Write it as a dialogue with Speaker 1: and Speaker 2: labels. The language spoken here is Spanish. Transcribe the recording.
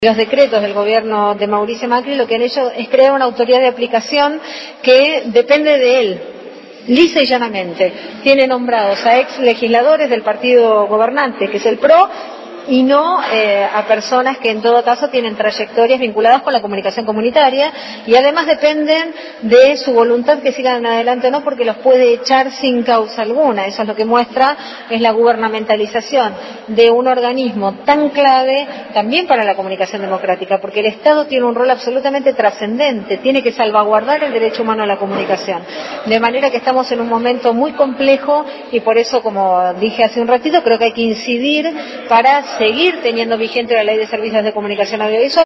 Speaker 1: Los decretos del gobierno de Mauricio Macri lo que han hecho es crear una autoridad de aplicación que depende de él, lisa y llanamente. Tiene nombrados a ex legisladores del partido gobernante, que es el PRO, y no a personas que en todo caso tienen trayectorias vinculadas con la comunicación comunitaria, y además dependen de su voluntad que sigan adelante o no, porque los puede echar sin causa alguna. Eso es lo que muestra, es la gubernamentalización de un organismo tan clave también para la comunicación democrática, porque el Estado tiene un rol absolutamente trascendente, tiene que salvaguardar el derecho humano a la comunicación. De manera que estamos en un momento muy complejo y por eso, como dije hace un ratito, creo que hay que incidir para seguir teniendo vigente la Ley de Servicios de Comunicación Audiovisual.